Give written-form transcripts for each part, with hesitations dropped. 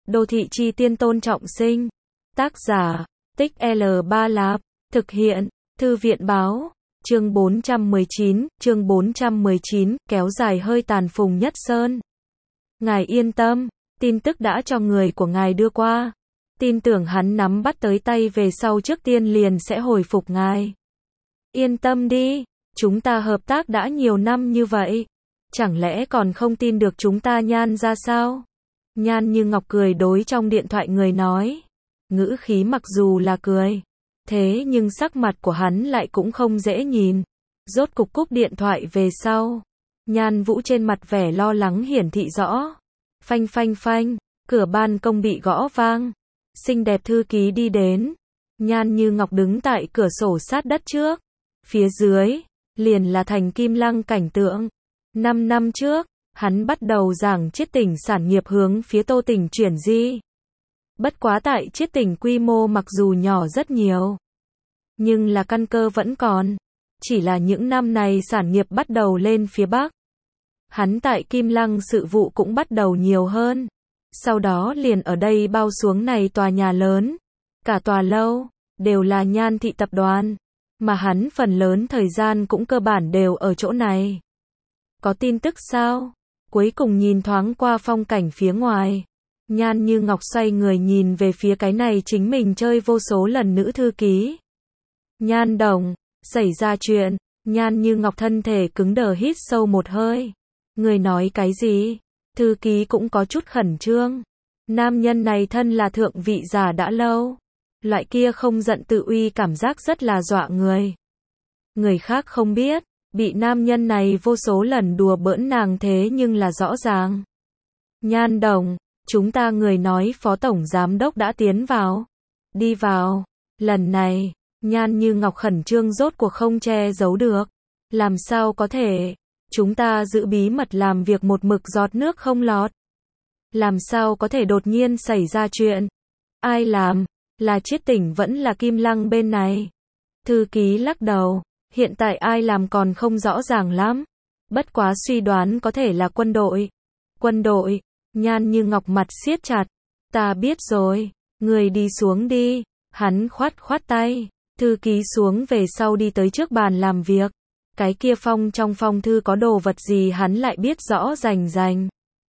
Đô thị chi tiên Tôn Trọng Sinh. Tác giả, Tích L Ba Lạp. Thực hiện, Thư viện báo. Chương 419, kéo dài hơi tàn Phùng Nhất Sơn. Ngài yên tâm, tin tức đã cho người của ngài đưa qua. Tin tưởng hắn nắm bắt tới tay về sau trước tiên liền sẽ hồi phục ngài. Yên tâm đi, chúng ta hợp tác đã nhiều năm như vậy. Chẳng lẽ còn không tin được chúng ta Nhan ra sao? Nhan Như Ngọc cười đối trong điện thoại người nói. Ngữ khí mặc dù là cười, thế nhưng sắc mặt của hắn lại cũng không dễ nhìn. Rốt cục cúp điện thoại về sau, Nhan Vũ trên mặt vẻ lo lắng hiển thị rõ. Phanh phanh phanh, cửa ban công bị gõ vang. Xinh đẹp thư ký đi đến. Nhan Như Ngọc đứng tại cửa sổ sát đất trước. Phía dưới, liền là thành Kim Lăng cảnh tượng. 5 năm trước, hắn bắt đầu giảng Chiết Tỉnh sản nghiệp hướng phía Tô Tỉnh chuyển di. Bất quá tại Chiết Tỉnh quy mô mặc dù nhỏ rất nhiều, nhưng là căn cơ vẫn còn. Chỉ là những năm này sản nghiệp bắt đầu lên phía Bắc. Hắn tại Kim Lăng sự vụ cũng bắt đầu nhiều hơn. Sau đó liền ở đây bao xuống này tòa nhà lớn. Cả tòa lâu, đều là Nhan thị tập đoàn. Mà hắn phần lớn thời gian cũng cơ bản đều ở chỗ này. Có tin tức sao? Cuối cùng nhìn thoáng qua phong cảnh phía ngoài. Nhan Như Ngọc xoay người nhìn về phía cái này chính mình chơi vô số lần nữ thư ký. Nhan đồng, xảy ra chuyện. Nhan Như Ngọc thân thể cứng đờ hít sâu một hơi. Người nói cái gì? Thư ký cũng có chút khẩn trương. Nam nhân này thân là thượng vị giả đã lâu. Loại kia không giận tự uy cảm giác rất là dọa người. Người khác không biết, bị nam nhân này vô số lần đùa bỡn nàng thế nhưng là rõ ràng. Nhan đồng, chúng ta người nói phó tổng giám đốc đã tiến vào. Đi vào. Lần này, Nhan Như Ngọc khẩn trương rốt cuộc không che giấu được. Làm sao có thể? Chúng ta giữ bí mật làm việc một mực giọt nước không lọt. Làm sao có thể đột nhiên xảy ra chuyện? Ai làm? Là Chiết Tỉnh vẫn là Kim Lăng bên này? Thư ký lắc đầu. Hiện tại ai làm còn không rõ ràng lắm. Bất quá suy đoán có thể là quân đội. Quân đội? Nhan Như Ngọc mặt siết chặt. Ta biết rồi. Người đi xuống đi. Hắn khoát khoát tay. Thư ký xuống về sau đi tới trước bàn làm việc. Cái kia trong phong thư có đồ vật gì hắn lại biết rõ rành rành.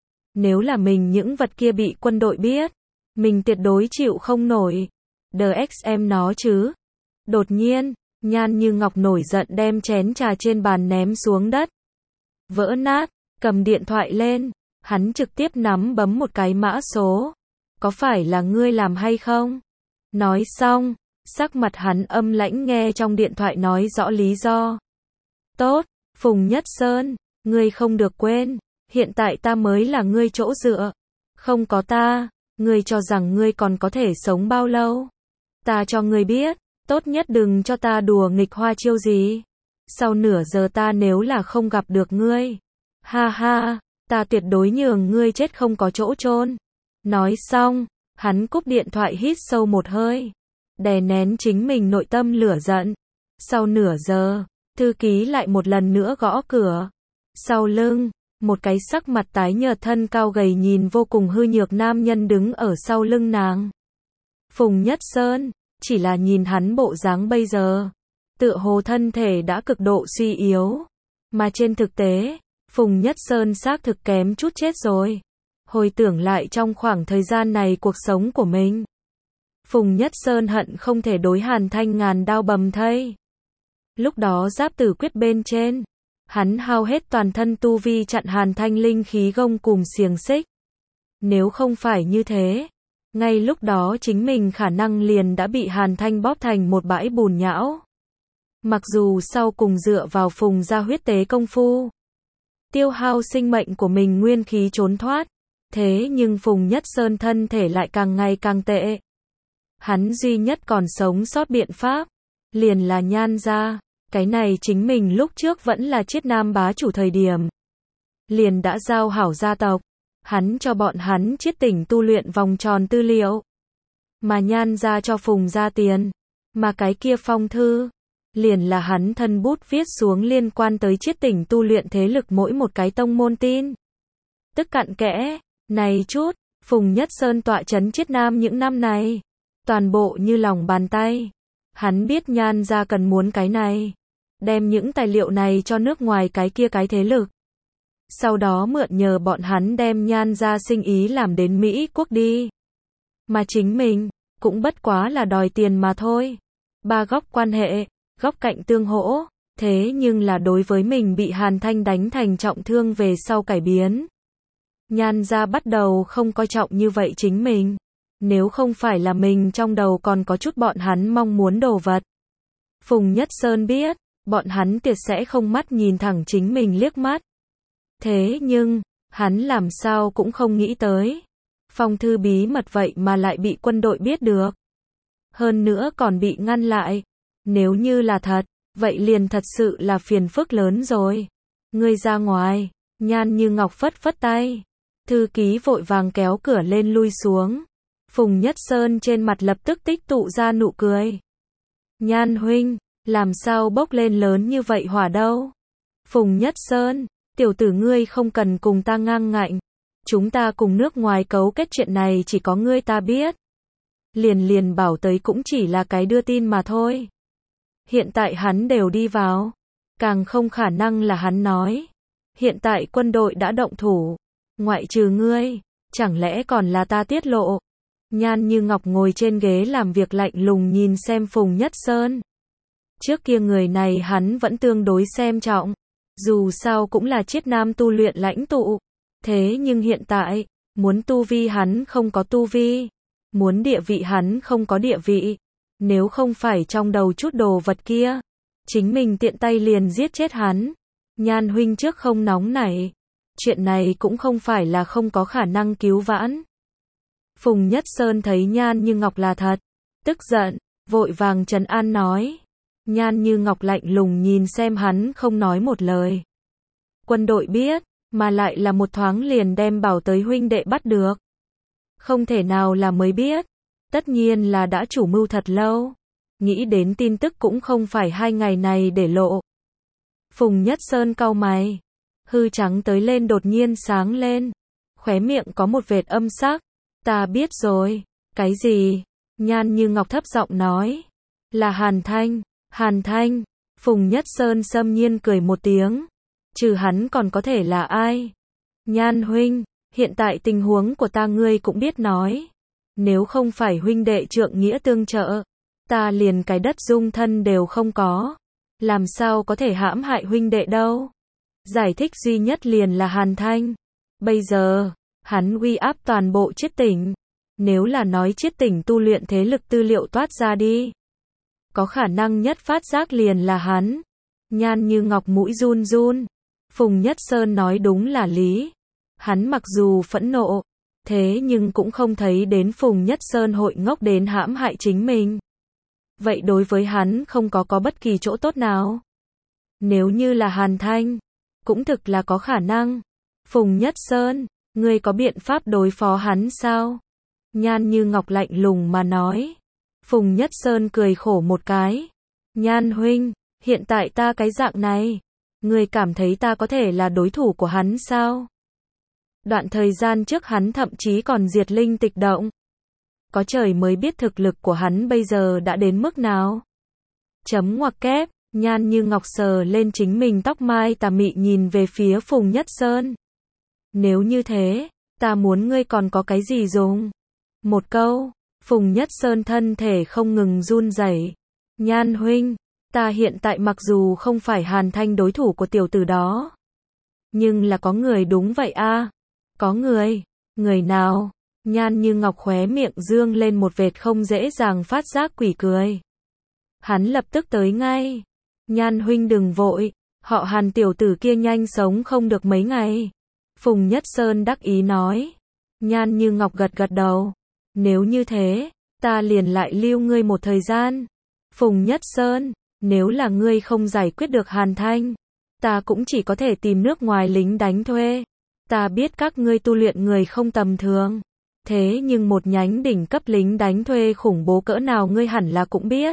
Nếu là mình những vật kia bị quân đội biết, mình tuyệt đối chịu không nổi. DXM nó chứ. Đột nhiên, Nhan Như Ngọc nổi giận đem chén trà trên bàn ném xuống đất. Vỡ nát, cầm điện thoại lên. Hắn trực tiếp nắm bấm một cái mã số. Có phải là ngươi làm hay không? Nói xong, sắc mặt hắn âm lãnh nghe trong điện thoại nói rõ lý do. Tốt, Phùng Nhất Sơn, ngươi không được quên, hiện tại ta mới là ngươi chỗ dựa. Không có ta, ngươi cho rằng ngươi còn có thể sống bao lâu? Ta cho ngươi biết, tốt nhất đừng cho ta đùa nghịch hoa chiêu gì. Sau nửa giờ ta nếu là không gặp được ngươi, ha ha, ta tuyệt đối nhường ngươi chết không có chỗ chôn. Nói xong, hắn cúp điện thoại hít sâu một hơi, đè nén chính mình nội tâm lửa giận. Sau nửa giờ, thư ký lại một lần nữa gõ cửa. Sau lưng, một cái sắc mặt tái nhợt thân cao gầy nhìn vô cùng hư nhược nam nhân đứng ở sau lưng nàng. Phùng Nhất Sơn, chỉ là nhìn hắn bộ dáng bây giờ, tựa hồ thân thể đã cực độ suy yếu. Mà trên thực tế, Phùng Nhất Sơn xác thực kém chút chết rồi. Hồi tưởng lại trong khoảng thời gian này cuộc sống của mình, Phùng Nhất Sơn hận không thể đối Hàn Thanh ngàn đao bầm thây. Lúc đó giáp tử quyết bên trên, hắn hao hết toàn thân tu vi chặn Hàn Thanh linh khí gông cùm xiềng xích. Nếu không phải như thế, ngay lúc đó chính mình khả năng liền đã bị Hàn Thanh bóp thành một bãi bùn nhão. Mặc dù sau cùng dựa vào Phùng gia huyết tế công phu, tiêu hao sinh mệnh của mình nguyên khí trốn thoát, thế nhưng Phùng Nhất Sơn thân thể lại càng ngày càng tệ. Hắn duy nhất còn sống sót biện pháp, liền là Nhan gia. Cái này chính mình lúc trước vẫn là Chiết Nam bá chủ thời điểm, liền đã giao hảo gia tộc. Hắn cho bọn hắn Chiết Tỉnh tu luyện vòng tròn tư liệu. Mà Nhan gia cho Phùng gia tiền. Mà cái kia phong thư, liền là hắn thân bút viết xuống liên quan tới Chiết Tỉnh tu luyện thế lực mỗi một cái tông môn tin. Tức cặn kẽ, này chút, Phùng Nhất Sơn tọa trấn Chiết Nam những năm này, toàn bộ như lòng bàn tay. Hắn biết Nhan gia cần muốn cái này, đem những tài liệu này cho nước ngoài cái kia cái thế lực. Sau đó mượn nhờ bọn hắn đem Nhan gia sinh ý làm đến Mỹ quốc đi. Mà chính mình, cũng bất quá là đòi tiền mà thôi. Ba góc quan hệ, góc cạnh tương hỗ, thế nhưng là đối với mình bị Hàn Thanh đánh thành trọng thương về sau cải biến. Nhan gia bắt đầu không coi trọng như vậy chính mình. Nếu không phải là mình trong đầu còn có chút bọn hắn mong muốn đồ vật. Phùng Nhất Sơn biết, bọn hắn tuyệt sẽ không mắt nhìn thẳng chính mình liếc mắt. Thế nhưng, hắn làm sao cũng không nghĩ tới. Phong thư bí mật vậy mà lại bị quân đội biết được. Hơn nữa còn bị ngăn lại. Nếu như là thật, vậy liền thật sự là phiền phức lớn rồi. Ngươi ra ngoài, Nhan Như Ngọc phất phất tay. Thư ký vội vàng kéo cửa lên lui xuống. Phùng Nhất Sơn trên mặt lập tức tích tụ ra nụ cười. Nhan huynh, làm sao bốc lên lớn như vậy hỏa đâu? Phùng Nhất Sơn, tiểu tử ngươi không cần cùng ta ngang ngạnh. Chúng ta cùng nước ngoài cấu kết chuyện này chỉ có ngươi ta biết. Liền bảo tới cũng chỉ là cái đưa tin mà thôi. Hiện tại hắn đều đi vào. Càng không khả năng là hắn nói. Hiện tại quân đội đã động thủ. Ngoại trừ ngươi, chẳng lẽ còn là ta tiết lộ. Nhan Như Ngọc ngồi trên ghế làm việc lạnh lùng nhìn xem Phùng Nhất Sơn. Trước kia người này hắn vẫn tương đối xem trọng. Dù sao cũng là Chiết Nam tu luyện lãnh tụ. Thế nhưng hiện tại, muốn tu vi hắn không có tu vi. Muốn địa vị hắn không có địa vị. Nếu không phải trong đầu chút đồ vật kia, chính mình tiện tay liền giết chết hắn. Nhan huynh trước không nóng nảy. Chuyện này cũng không phải là không có khả năng cứu vãn. Phùng Nhất Sơn thấy Nhan Như Ngọc là thật, tức giận, vội vàng trấn an nói. Nhan Như Ngọc lạnh lùng nhìn xem hắn không nói một lời. Quân đội biết, mà lại là một thoáng liền đem bảo tới huynh đệ bắt được. Không thể nào là mới biết, tất nhiên là đã chủ mưu thật lâu. Nghĩ đến tin tức cũng không phải 2 ngày này để lộ. Phùng Nhất Sơn cau mày, hư trắng tới lên đột nhiên sáng lên, khóe miệng có một vệt âm sắc. Ta biết rồi. Cái gì? Nhan Như Ngọc thấp giọng nói. Là Hàn Thanh. Hàn Thanh. Phùng Nhất Sơn xâm nhiên cười một tiếng. Trừ hắn còn có thể là ai? Nhan huynh, hiện tại tình huống của ta ngươi cũng biết nói. Nếu không phải huynh đệ trượng nghĩa tương trợ, ta liền cái đất dung thân đều không có. Làm sao có thể hãm hại huynh đệ đâu? Giải thích duy nhất liền là Hàn Thanh. Bây giờ, hắn uy áp toàn bộ Chiết tỉnh. Nếu là nói Chiết tỉnh tu luyện thế lực tư liệu toát ra đi, có khả năng nhất phát giác liền là hắn. Nhan Như Ngọc mũi run run. Phùng Nhất Sơn nói đúng là lý. Hắn mặc dù phẫn nộ, thế nhưng cũng không thấy đến Phùng Nhất Sơn hội ngốc đến hãm hại chính mình. Vậy đối với hắn không có bất kỳ chỗ tốt nào. Nếu như là Hàn Thanh, cũng thực là có khả năng. Phùng Nhất Sơn, ngươi có biện pháp đối phó hắn sao? Nhan Như Ngọc lạnh lùng mà nói. Phùng Nhất Sơn cười khổ một cái. Nhan huynh, hiện tại ta cái dạng này, ngươi cảm thấy ta có thể là đối thủ của hắn sao? Đoạn thời gian trước hắn thậm chí còn diệt linh tịch động. Có trời mới biết thực lực của hắn bây giờ đã đến mức nào. Chấm ngoặc kép, Nhan Như Ngọc sờ lên chính mình tóc mai tà mị nhìn về phía Phùng Nhất Sơn. Nếu như thế, ta muốn ngươi còn có cái gì dùng? Một câu, Phùng Nhất Sơn thân thể không ngừng run rẩy. Nhan huynh, ta hiện tại mặc dù không phải Hàn Thanh đối thủ của tiểu tử đó, nhưng là có người đúng vậy a. Có người, người nào? Nhan Như Ngọc khóe miệng dương lên một vệt không dễ dàng phát giác quỷ cười. Hắn lập tức tới ngay. Nhan huynh đừng vội, họ Hàn tiểu tử kia nhanh sống không được mấy ngày. Phùng Nhất Sơn đắc ý nói. Nhan Như Ngọc gật gật đầu. Nếu như thế, ta liền lại lưu ngươi một thời gian. Phùng Nhất Sơn, nếu là ngươi không giải quyết được Hàn Thanh, ta cũng chỉ có thể tìm nước ngoài lính đánh thuê. Ta biết các ngươi tu luyện người không tầm thường. Thế nhưng một nhánh đỉnh cấp lính đánh thuê khủng bố cỡ nào ngươi hẳn là cũng biết.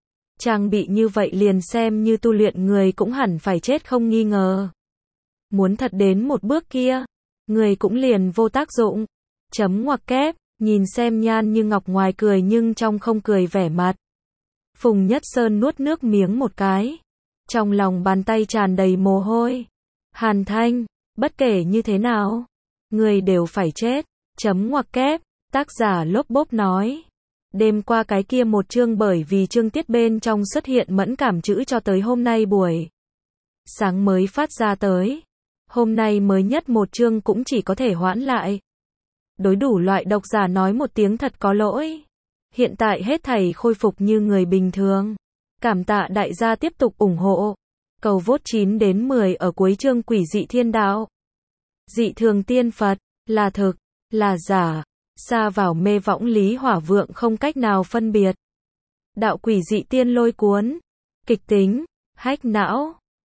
Trang bị như vậy liền xem như tu luyện người cũng hẳn phải chết không nghi ngờ. Muốn thật đến một bước kia, người cũng liền vô tác dụng. Chấm ngoặc kép, nhìn xem Nhan Như Ngọc ngoài cười nhưng trong không cười vẻ mặt. Phùng Nhất Sơn nuốt nước miếng một cái. Trong lòng bàn tay tràn đầy mồ hôi. Hàn Thanh, bất kể như thế nào, người đều phải chết. Chấm ngoặc kép, tác giả Lốp Bốp nói. Đêm qua cái kia một chương bởi vì chương tiết bên trong xuất hiện mẫn cảm chữ cho tới hôm nay buổi sáng mới phát ra tới. Hôm nay mới nhất một chương cũng chỉ có thể hoãn lại. Đối đủ loại độc giả nói một tiếng thật có lỗi. Hiện tại hết thảy khôi phục như người bình thường. Cảm tạ đại gia tiếp tục ủng hộ. Cầu vote 9 đến 10 ở cuối chương Quỷ dị thiên đạo. Dị thường tiên Phật, là thực, là giả, xa vào mê võng Lý Hỏa Vượng không cách nào phân biệt. Đạo quỷ dị tiên lôi cuốn, kịch tính, hách não.